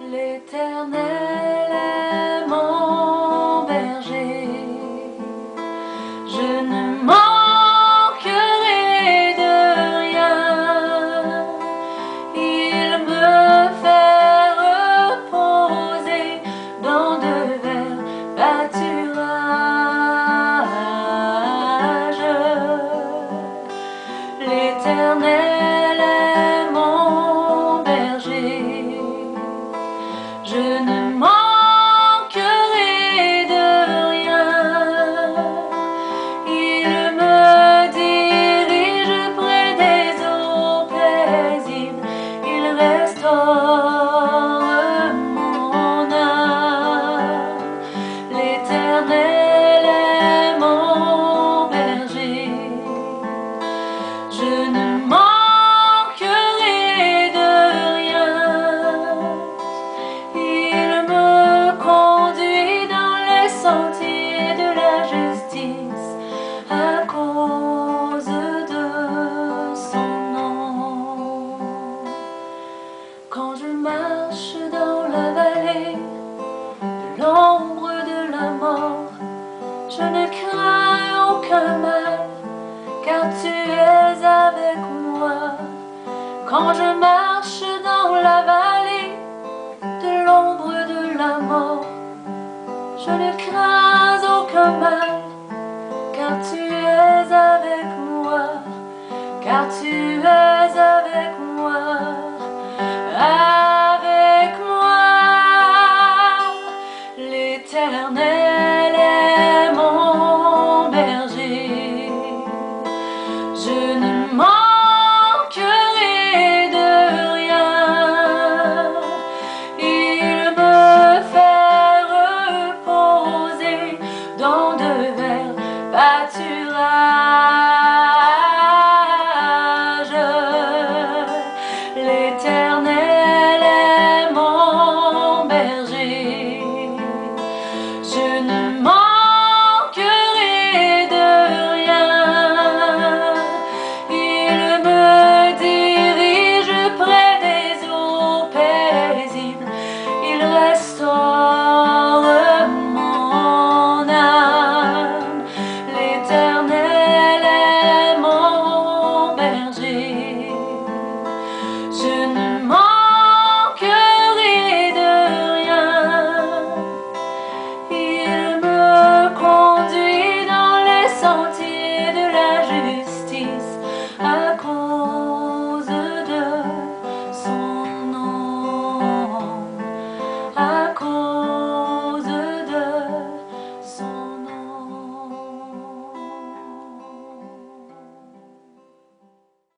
L'Éternel est mon berger, je ne manquerai de rien. Il me fait reposer dans de verts pâturages. L'Éternel est mon berger, je ne manquerai de rien. Il me dirige près des eaux paisibles, il restaure mon âme. L'Éternel est mon berger, je ne manquerai de rien. Il me conduit dans les sentiers de la justice à cause de son nom. Quand je marche dans la vallée de l'ombre de la mort, je ne crains aucun mal, car tu es avec moi. Quand je marche dans la vallée de l'ombre de la mort, je ne crains aucun mal, car tu es avec moi, car tu es avec moi.